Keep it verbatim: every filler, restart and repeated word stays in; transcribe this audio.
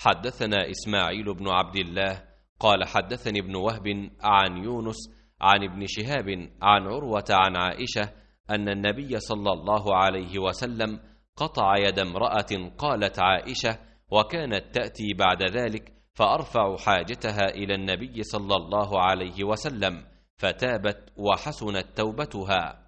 حدثنا إسماعيل بن عبد الله قال حدثني ابن وهب عن يونس عن ابن شهاب عن عروة عن عائشة أن النبي صلى الله عليه وسلم قطع يد امرأة. قالت عائشة: وكانت تأتي بعد ذلك فأرفع حاجتها إلى النبي صلى الله عليه وسلم فتابت وحسنت توبتها.